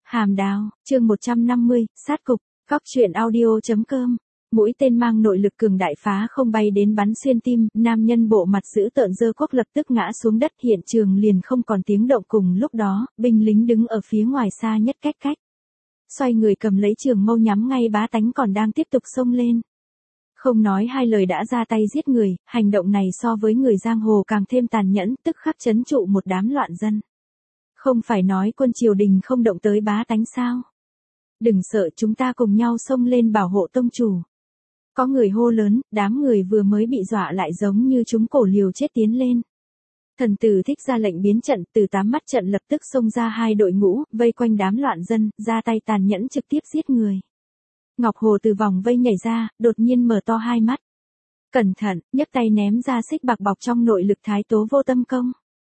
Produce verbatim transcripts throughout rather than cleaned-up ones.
Hàm đào, chương một trăm năm mươi, sát cục, góc truyện audio.com. Mũi tên mang nội lực cường đại phá không bay đến bắn xuyên tim, nam nhân bộ mặt dữ tợn dơ quốc lập tức ngã xuống đất, hiện trường liền không còn tiếng động. Cùng lúc đó, binh lính đứng ở phía ngoài xa nhất cách cách. Xoay người cầm lấy trường mâu nhắm ngay bá tánh còn đang tiếp tục xông lên. Không nói hai lời đã ra tay giết người, hành động này so với người giang hồ càng thêm tàn nhẫn, tức khắc trấn trụ một đám loạn dân. Không phải nói quân triều đình không động tới bá tánh sao? Đừng sợ, chúng ta cùng nhau xông lên bảo hộ tông chủ. Có người hô lớn, đám người vừa mới bị dọa lại giống như chúng cổ liều chết tiến lên. Thần tử Thích ra lệnh biến trận, từ tám mắt trận lập tức xông ra hai đội ngũ, vây quanh đám loạn dân, ra tay tàn nhẫn trực tiếp giết người. Ngọc Hồ từ vòng vây nhảy ra, đột nhiên mở to hai mắt. Cẩn thận, nhấc tay ném ra xích bạc bọc trong nội lực thái tố vô tâm công.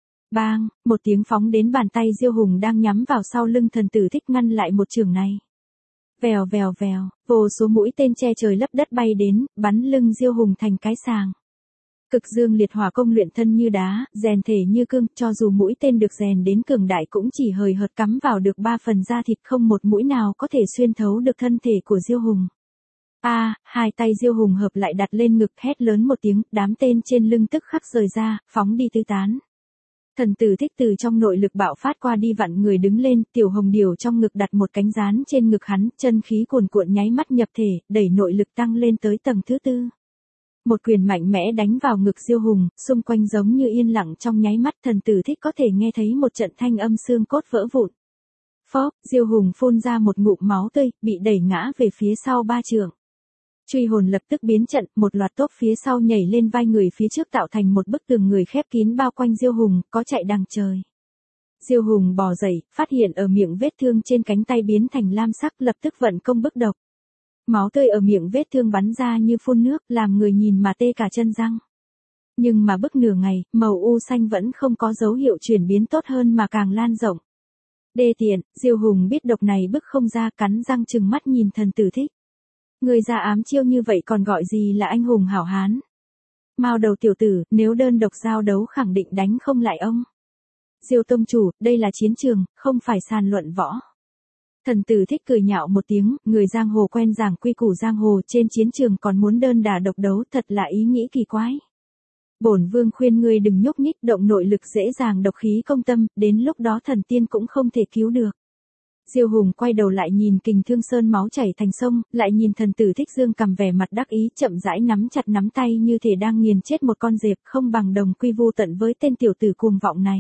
Bang, một tiếng phóng đến bàn tay Diêu Hùng đang nhắm vào sau lưng thần tử Thích ngăn lại một trường này. Vèo vèo vèo, vô số mũi tên che trời lấp đất bay đến, bắn lưng Diêu Hùng thành cái sàng. Cực dương liệt hỏa công luyện thân như đá, rèn thể như cương, cho dù mũi tên được rèn đến cường đại cũng chỉ hời hợt cắm vào được ba phần da thịt, không một mũi nào có thể xuyên thấu được thân thể của Diêu Hùng. A, à, hai tay Diêu Hùng hợp lại đặt lên ngực, hét lớn một tiếng, đám tên trên lưng tức khắc rời ra, phóng đi tứ tán. Thần tử Thích từ trong nội lực bạo phát qua đi vặn người đứng lên, tiểu hồng điều trong ngực đặt một cánh rán trên ngực hắn, chân khí cuồn cuộn nháy mắt nhập thể, đẩy nội lực tăng lên tới tầng thứ tư. Một quyền mạnh mẽ đánh vào ngực Diêu Hùng, xung quanh giống như yên lặng, trong nháy mắt thần tử Thích có thể nghe thấy một trận thanh âm xương cốt vỡ vụn. Phóp, Diêu Hùng phun ra một ngụm máu tươi, bị đẩy ngã về phía sau ba trượng. Truy hồn lập tức biến trận, một loạt tốp phía sau nhảy lên vai người phía trước tạo thành một bức tường người khép kín bao quanh Diêu Hùng, có chạy đằng trời. Diêu Hùng bò dậy, phát hiện ở miệng vết thương trên cánh tay biến thành lam sắc, lập tức vận công bức độc. Máu tươi ở miệng vết thương bắn ra như phun nước, làm người nhìn mà tê cả chân răng. Nhưng mà bức nửa ngày, màu u xanh vẫn không có dấu hiệu chuyển biến tốt hơn mà càng lan rộng. Đê tiện, Diêu Hùng biết độc này bức không ra, cắn răng trừng mắt nhìn thần tử Thích. Người ra ám chiêu như vậy còn gọi gì là anh hùng hảo hán? Mao đầu tiểu tử, nếu đơn độc giao đấu khẳng định đánh không lại ông. Diêu tông chủ, đây là chiến trường, không phải sàn luận võ. Thần tử Thích cười nhạo một tiếng, người giang hồ quen giảng quy củ giang hồ, trên chiến trường còn muốn đơn đả độc đấu, thật là ý nghĩ kỳ quái. Bổn vương khuyên ngươi đừng nhúc nhích, động nội lực dễ dàng độc khí công tâm, đến lúc đó thần tiên cũng không thể cứu được. Diêu Hùng quay đầu lại nhìn Kình Thương Sơn máu chảy thành sông, lại nhìn thần tử Thích dương cầm vẻ mặt đắc ý, chậm rãi nắm chặt nắm tay như thể đang nghiền chết một con dẹp, không bằng đồng quy vu tận với tên tiểu tử cuồng vọng này.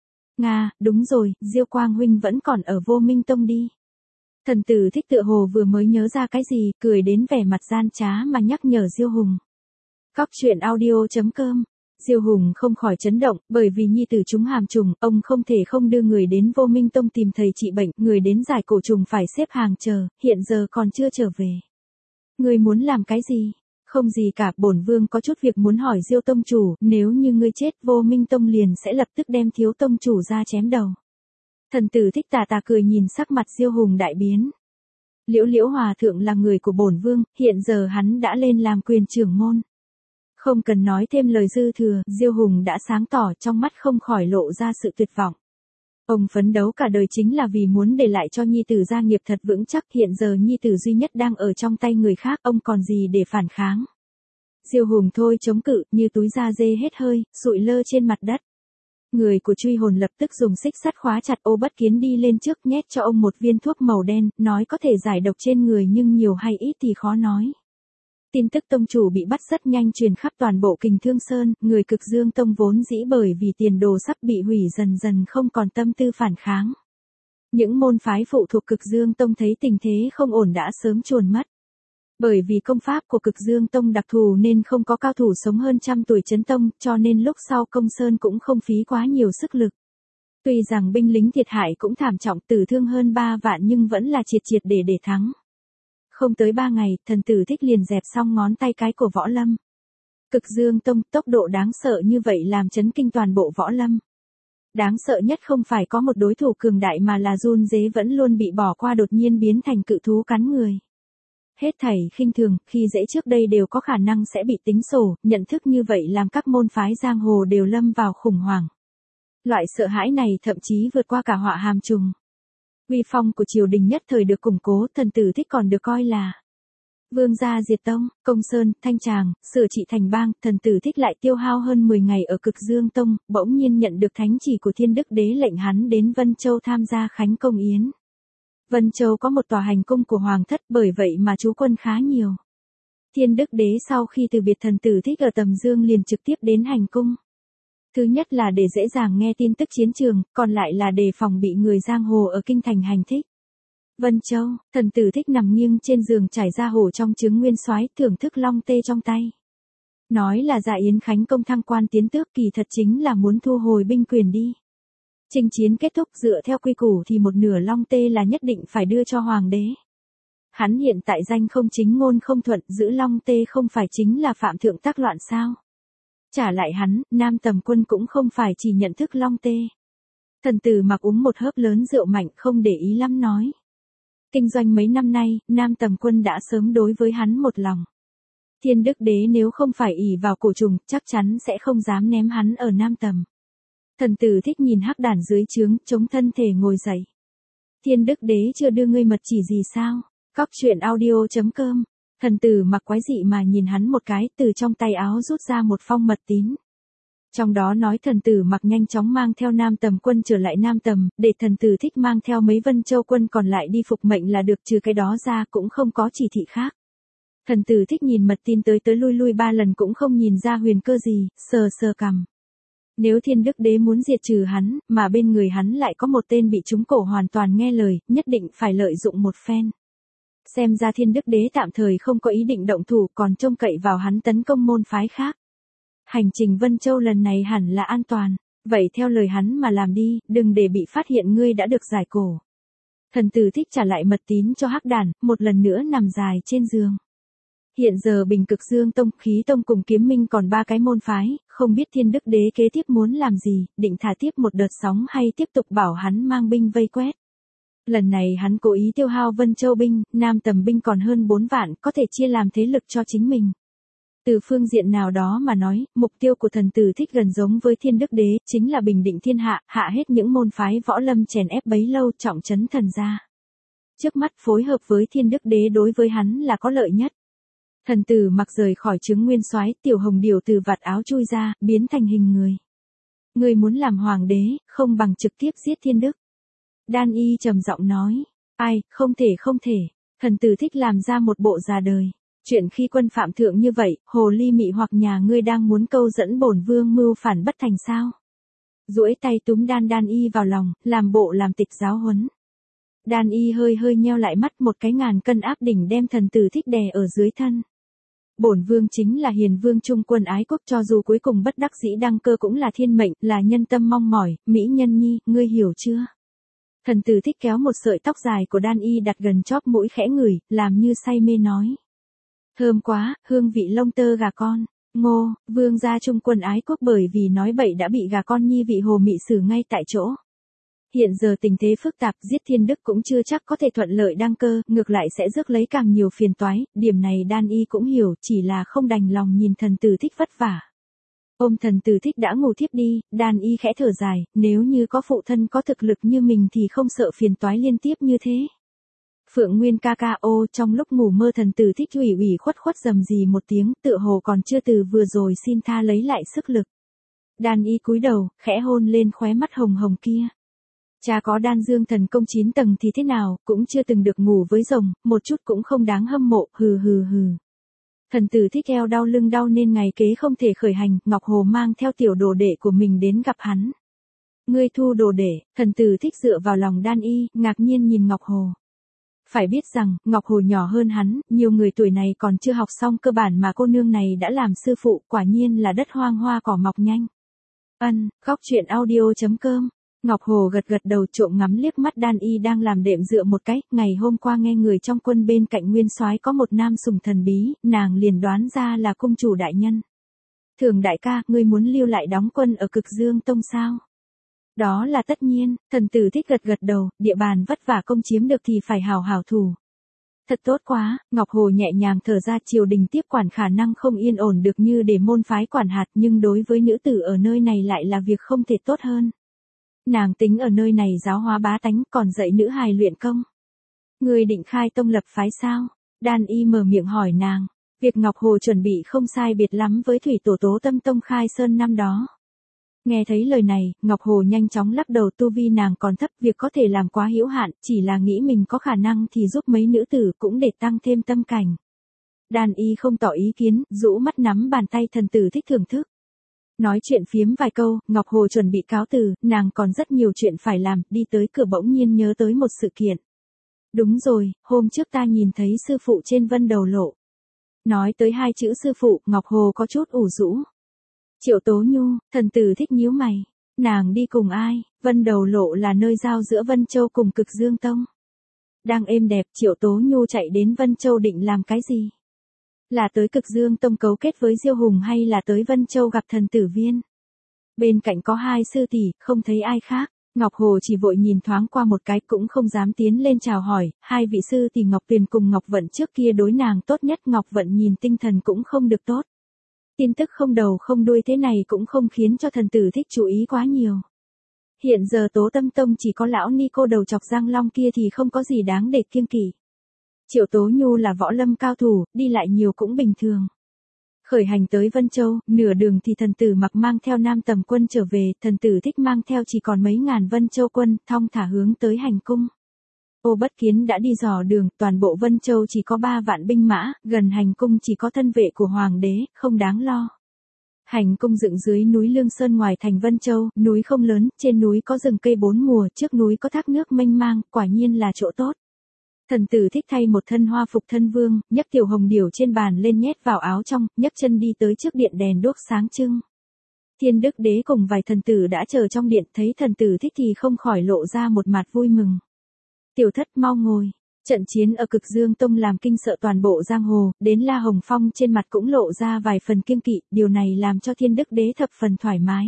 Nga, đúng rồi, Diêu Quang huynh vẫn còn ở Vô Minh Tông đi. Thần tử Thích tựa hồ vừa mới nhớ ra cái gì, cười đến vẻ mặt gian trá mà nhắc nhở Diêu Hùng. Góc truyện audio.com. Diêu Hùng không khỏi chấn động, bởi vì nhi tử chúng hàm trùng, ông không thể không đưa người đến Vô Minh Tông tìm thầy trị bệnh, người đến giải cổ trùng phải xếp hàng chờ, hiện giờ còn chưa trở về. Người muốn làm cái gì? Không gì cả, bổn vương có chút việc muốn hỏi Diêu tông chủ, nếu như ngươi chết, Vô Minh Tông liền sẽ lập tức đem thiếu tông chủ ra chém đầu. Thần tử Thích tà tà cười nhìn sắc mặt Diêu Hùng đại biến. Liễu Liễu hòa thượng là người của bổn vương, hiện giờ hắn đã lên làm quyền trưởng môn. Không cần nói thêm lời dư thừa, Diêu Hùng đã sáng tỏ, trong mắt không khỏi lộ ra sự tuyệt vọng. Ông phấn đấu cả đời chính là vì muốn để lại cho nhi tử gia nghiệp thật vững chắc, hiện giờ nhi tử duy nhất đang ở trong tay người khác, ông còn gì để phản kháng. Diêu Hùng thôi chống cự, như túi da dê hết hơi, sụi lơ trên mặt đất. Người của truy hồn lập tức dùng xích sắt khóa chặt Ô Bất Kiến đi lên trước, nhét cho ông một viên thuốc màu đen, nói có thể giải độc trên người nhưng nhiều hay ít thì khó nói. Tin tức tông chủ bị bắt rất nhanh truyền khắp toàn bộ Kình Thương Sơn, người Cực Dương Tông vốn dĩ bởi vì tiền đồ sắp bị hủy dần dần không còn tâm tư phản kháng. Những môn phái phụ thuộc Cực Dương Tông thấy tình thế không ổn đã sớm chuồn mất. Bởi vì công pháp của Cực Dương Tông đặc thù nên không có cao thủ sống hơn trăm tuổi chấn tông, cho nên lúc sau Công Sơn cũng không phí quá nhiều sức lực. Tuy rằng binh lính thiệt hại cũng thảm trọng, tử thương hơn ba vạn nhưng vẫn là triệt triệt để để thắng. Không tới ba ngày, thần tử Thích liền dẹp xong ngón tay cái của Võ Lâm. Cực Dương Tông, tốc độ đáng sợ như vậy làm chấn kinh toàn bộ Võ Lâm. Đáng sợ nhất không phải có một đối thủ cường đại mà là run dế vẫn luôn bị bỏ qua đột nhiên biến thành cự thú cắn người. Hết thảy khinh thường, khi dễ trước đây đều có khả năng sẽ bị tính sổ, nhận thức như vậy làm các môn phái giang hồ đều lâm vào khủng hoảng. Loại sợ hãi này thậm chí vượt qua cả họa hàm trùng. Uy phong của triều đình nhất thời được củng cố, Thần Tử Thích còn được coi là vương gia diệt tông, công sơn, thanh tràng, sửa trị thành bang. Thần Tử Thích lại tiêu hao hơn mười ngày ở Cực Dương Tông, bỗng nhiên nhận được thánh chỉ của Thiên Đức Đế lệnh hắn đến Vân Châu tham gia khánh công yến. Vân Châu có một tòa hành cung của hoàng thất, bởi vậy mà trú quân khá nhiều. Thiên Đức Đế sau khi từ biệt Thần Tử Thích ở Tầm Dương liền trực tiếp đến hành cung. Thứ nhất là để dễ dàng nghe tin tức chiến trường, còn lại là để phòng bị người giang hồ ở kinh thành hành thích. Vân Châu, Thần Tử Thích nằm nghiêng trên giường trải ra hổ trong trứng nguyên soái, thưởng thức long tê trong tay. Nói là dạ yến khánh công thăng quan tiến tước, kỳ thật chính là muốn thu hồi binh quyền đi. Chinh chiến kết thúc, dựa theo quy củ thì một nửa long tê là nhất định phải đưa cho hoàng đế. Hắn hiện tại danh không chính ngôn không thuận, giữ long tê không phải chính là phạm thượng tác loạn sao? Trả lại hắn, Nam Tầm Quân cũng không phải chỉ nhận thức long tê. Thần Tử Mặc uống một hớp lớn rượu mạnh, không để ý lắm nói. Kinh doanh mấy năm nay, Nam Tầm Quân đã sớm đối với hắn một lòng. Thiên Đức Đế nếu không phải ỷ vào cổ trùng, chắc chắn sẽ không dám ném hắn ở Nam Tầm. Thần Tử Thích nhìn hắc đản dưới trướng, chống thân thể ngồi dậy. Thiên Đức Đế chưa đưa ngươi mật chỉ gì sao? Cóc truyện audio chấm com. Thần Tử Mặc quái dị mà nhìn hắn một cái, từ trong tay áo rút ra một phong mật tín. Trong đó nói Thần Tử Mặc nhanh chóng mang theo Nam Tầm Quân trở lại Nam Tầm, để Thần Tử Thích mang theo mấy Vân Châu quân còn lại đi phục mệnh là được, trừ cái đó ra cũng không có chỉ thị khác. Thần Tử Thích nhìn mật tin tới tới lui lui ba lần cũng không nhìn ra huyền cơ gì, sờ sờ cằm. Nếu Thiên Đức Đế muốn diệt trừ hắn, mà bên người hắn lại có một tên bị trúng cổ hoàn toàn nghe lời, nhất định phải lợi dụng một phen. Xem ra Thiên Đức Đế tạm thời không có ý định động thủ, còn trông cậy vào hắn tấn công môn phái khác. Hành trình Vân Châu lần này hẳn là an toàn, vậy theo lời hắn mà làm đi, đừng để bị phát hiện ngươi đã được giải cổ. Thần Tử Thích trả lại mật tín cho hắc đản, một lần nữa nằm dài trên giường. Hiện giờ Bình Cực Dương Tông, Khí Tông cùng Kiếm Minh còn ba cái môn phái, không biết Thiên Đức Đế kế tiếp muốn làm gì, định thả tiếp một đợt sóng hay tiếp tục bảo hắn mang binh vây quét. Lần này hắn cố ý tiêu hao Vân Châu binh, Nam Tầm binh còn hơn bốn vạn, có thể chia làm thế lực cho chính mình. Từ phương diện nào đó mà nói, mục tiêu của Thần Tử Thích gần giống với Thiên Đức Đế, chính là bình định thiên hạ, hạ hết những môn phái võ lâm chèn ép bấy lâu, trọng trấn thần gia. Trước mắt phối hợp với Thiên Đức Đế đối với hắn là có lợi nhất. Thần Tử Mặc rời khỏi trướng nguyên soái, Tiểu Hồng Điều từ vạt áo chui ra, biến thành hình người. Ngươi muốn làm hoàng đế, không bằng trực tiếp giết Thiên Đức. Đan Y trầm giọng nói, ai, không thể không thể. Thần Tử Thích làm ra một bộ già đời. Chuyện khi quân phạm thượng như vậy, hồ ly mị hoặc nhà ngươi đang muốn câu dẫn bổn vương mưu phản bất thành sao? Duỗi tay túm Đan Đan Y vào lòng, làm bộ làm tịch giáo huấn. Đan Y hơi hơi nheo lại mắt, một cái ngàn cân áp đỉnh đem Thần Tử Thích đè ở dưới thân. Bổn vương chính là hiền vương trung quân ái quốc, cho dù cuối cùng bất đắc dĩ đăng cơ cũng là thiên mệnh, là nhân tâm mong mỏi, mỹ nhân nhi, ngươi hiểu chưa? Thần Tử Thích kéo một sợi tóc dài của Đan Y đặt gần chóp mũi khẽ ngửi, làm như say mê nói. Thơm quá, hương vị lông tơ gà con. Ngô, vương gia trung quân ái quốc bởi vì nói bậy đã bị gà con nhi vị hồ mị xử ngay tại chỗ. Hiện giờ tình thế phức tạp, giết Thiên Đức cũng chưa chắc có thể thuận lợi đăng cơ, ngược lại sẽ rước lấy càng nhiều phiền toái, điểm này Đan Y cũng hiểu, chỉ là không đành lòng nhìn Thần Tử Thích vất vả. Ôm Thần Tử Thích đã ngủ thiếp đi, Đan Y khẽ thở dài, nếu như có phụ thân có thực lực như mình thì không sợ phiền toái liên tiếp như thế. Phượng Nguyên ca ca ô, trong lúc ngủ mơ Thần Tử Thích ủy ủy khuất khuất rầm rì một tiếng, tựa hồ còn chưa từ vừa rồi xin tha lấy lại sức lực. Đan Y cúi đầu, khẽ hôn lên khóe mắt hồng hồng kia. Cha có Đan Dương thần công chín tầng thì thế nào, cũng chưa từng được ngủ với rồng, một chút cũng không đáng hâm mộ, hừ hừ hừ. Thần Tử Thích eo đau lưng đau nên ngày kế không thể khởi hành, Ngọc Hồ mang theo tiểu đồ đệ của mình đến gặp hắn. Ngươi thu đồ đệ, Thần Tử Thích dựa vào lòng Đan Y, ngạc nhiên nhìn Ngọc Hồ. Phải biết rằng, Ngọc Hồ nhỏ hơn hắn, nhiều người tuổi này còn chưa học xong cơ bản mà cô nương này đã làm sư phụ, quả nhiên là đất hoang hoa cỏ mọc nhanh. Ân, Cóc truyện audio chấm com. Ngọc Hồ gật gật đầu, trộm ngắm liếc mắt Đan Y đang làm đệm dựa một cái, ngày hôm qua nghe người trong quân bên cạnh nguyên soái có một nam sủng thần bí, nàng liền đoán ra là cung chủ đại nhân. Thường đại ca, ngươi muốn lưu lại đóng quân ở Cực Dương Tông sao? Đó là tất nhiên, Thần Tử Thích gật gật đầu, địa bàn vất vả công chiếm được thì phải hào hào thủ. Thật tốt quá, Ngọc Hồ nhẹ nhàng thở ra, triều đình tiếp quản khả năng không yên ổn được như để môn phái quản hạt, nhưng đối với nữ tử ở nơi này lại là việc không thể tốt hơn. Nàng tính ở nơi này giáo hóa bá tánh còn dạy nữ hài luyện công. Ngươi định khai tông lập phái sao? Đan Y mở miệng hỏi nàng. Việc Ngọc Hồ chuẩn bị không sai biệt lắm với thủy tổ Tố Tâm Tông khai sơn năm đó. Nghe thấy lời này, Ngọc Hồ nhanh chóng lắc đầu, tu vi nàng còn thấp, việc có thể làm quá hữu hạn, chỉ là nghĩ mình có khả năng thì giúp mấy nữ tử cũng để tăng thêm tâm cảnh. Đan Y không tỏ ý kiến, rũ mắt nắm bàn tay, thần tử thích thưởng thức. Nói chuyện phiếm vài câu, Ngọc Hồ chuẩn bị cáo từ, nàng còn rất nhiều chuyện phải làm, đi tới cửa bỗng nhiên nhớ tới một sự kiện. Đúng rồi, hôm trước ta nhìn thấy sư phụ trên Vân Đầu Lộ. Nói tới hai chữ sư phụ, Ngọc Hồ có chút ủ rũ. Triệu Tố Nhu, thần tử thích nhíu mày. Nàng đi cùng ai? Vân Đầu Lộ là nơi giao giữa Vân Châu cùng Cực Dương Tông. Đang êm đẹp, Triệu Tố Nhu chạy đến Vân Châu định làm cái gì? Là tới Cực Dương Tông cấu kết với Diêu Hùng hay là tới Vân Châu gặp thần tử viên? Bên cạnh có hai sư tỷ, không thấy ai khác. Ngọc Hồ chỉ vội nhìn thoáng qua một cái, cũng không dám tiến lên chào hỏi. Hai vị sư tỷ Ngọc Tuyền cùng Ngọc Vận trước kia đối nàng tốt nhất, Ngọc Vận nhìn tinh thần cũng không được tốt. Tin tức không đầu không đuôi thế này cũng không khiến cho thần tử thích chú ý quá nhiều. Hiện giờ Tố Tâm Tông chỉ có lão ni cô đầu chọc Giang Long kia thì không có gì đáng để kiêng kỵ. Triệu Tố Nhu là võ lâm cao thủ, đi lại nhiều cũng bình thường. Khởi hành tới Vân Châu, nửa đường thì thần tử mặc mang theo Nam Tầm quân trở về, thần tử thích mang theo chỉ còn mấy ngàn Vân Châu quân, thong thả hướng tới hành cung. Ô Bất Kiến đã đi dò đường, toàn bộ Vân Châu chỉ có ba vạn binh mã, gần hành cung chỉ có thân vệ của hoàng đế, không đáng lo. Hành cung dựng dưới núi Lương Sơn ngoài thành Vân Châu, núi không lớn, trên núi có rừng cây bốn mùa, trước núi có thác nước mênh mang, quả nhiên là chỗ tốt. Thần tử thích thay một thân hoa phục thân vương, nhấc tiểu hồng điểu trên bàn lên nhét vào áo trong, nhấc chân đi tới trước điện đèn đuốc sáng trưng. Thiên Đức Đế cùng vài thần tử đã chờ trong điện, thấy thần tử thích thì không khỏi lộ ra một mặt vui mừng. Tiểu thất mau ngồi. Trận chiến ở Cực Dương Tông làm kinh sợ toàn bộ giang hồ, đến La Hồng Phong trên mặt cũng lộ ra vài phần kiêng kỵ, điều này làm cho Thiên Đức Đế thập phần thoải mái.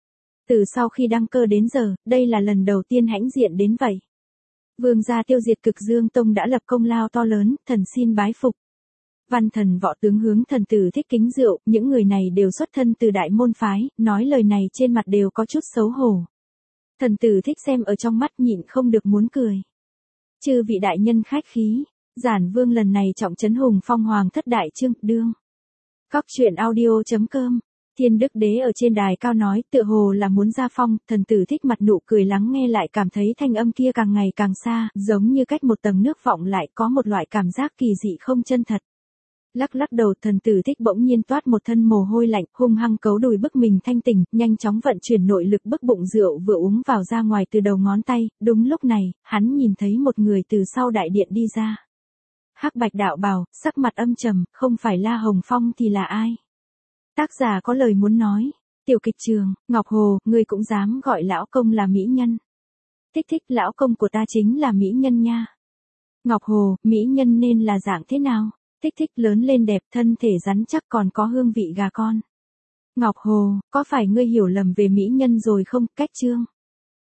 Từ sau khi đăng cơ đến giờ, đây là lần đầu tiên hãnh diện đến vậy. Vương gia tiêu diệt Cực Dương Tông đã lập công lao to lớn, thần xin bái phục. Văn thần võ tướng hướng thần tử thích kính rượu, những người này đều xuất thân từ đại môn phái, nói lời này trên mặt đều có chút xấu hổ. Thần tử thích xem ở trong mắt nhịn không được muốn cười. Chư vị đại nhân khách khí, Giản Vương lần này trọng trấn hùng phong hoàng thất đại trương, đương. Cóc truyện audio chấm com. Thiên Đức Đế ở trên đài cao nói, tựa hồ là muốn ra phong, thần tử thích mặt nụ cười lắng nghe lại cảm thấy thanh âm kia càng ngày càng xa, giống như cách một tầng nước vọng lại, có một loại cảm giác kỳ dị không chân thật. Lắc lắc đầu, thần tử thích bỗng nhiên toát một thân mồ hôi lạnh, hung hăng cấu đùi bức mình thanh tỉnh, nhanh chóng vận chuyển nội lực bức bụng rượu vừa uống vào ra ngoài từ đầu ngón tay. Đúng lúc này, hắn nhìn thấy một người từ sau đại điện đi ra. Hắc bạch đạo bào, sắc mặt âm trầm, không phải La Hồng Phong thì là ai? Tác giả có lời muốn nói. Tiểu kịch trường, Ngọc Hồ, ngươi cũng dám gọi lão công là mỹ nhân. Thích thích, lão công của ta chính là mỹ nhân nha. Ngọc Hồ, mỹ nhân nên là dạng thế nào? Thích thích, lớn lên đẹp, thân thể rắn chắc còn có hương vị gà con. Ngọc Hồ, có phải ngươi hiểu lầm về mỹ nhân rồi không? Cách chương.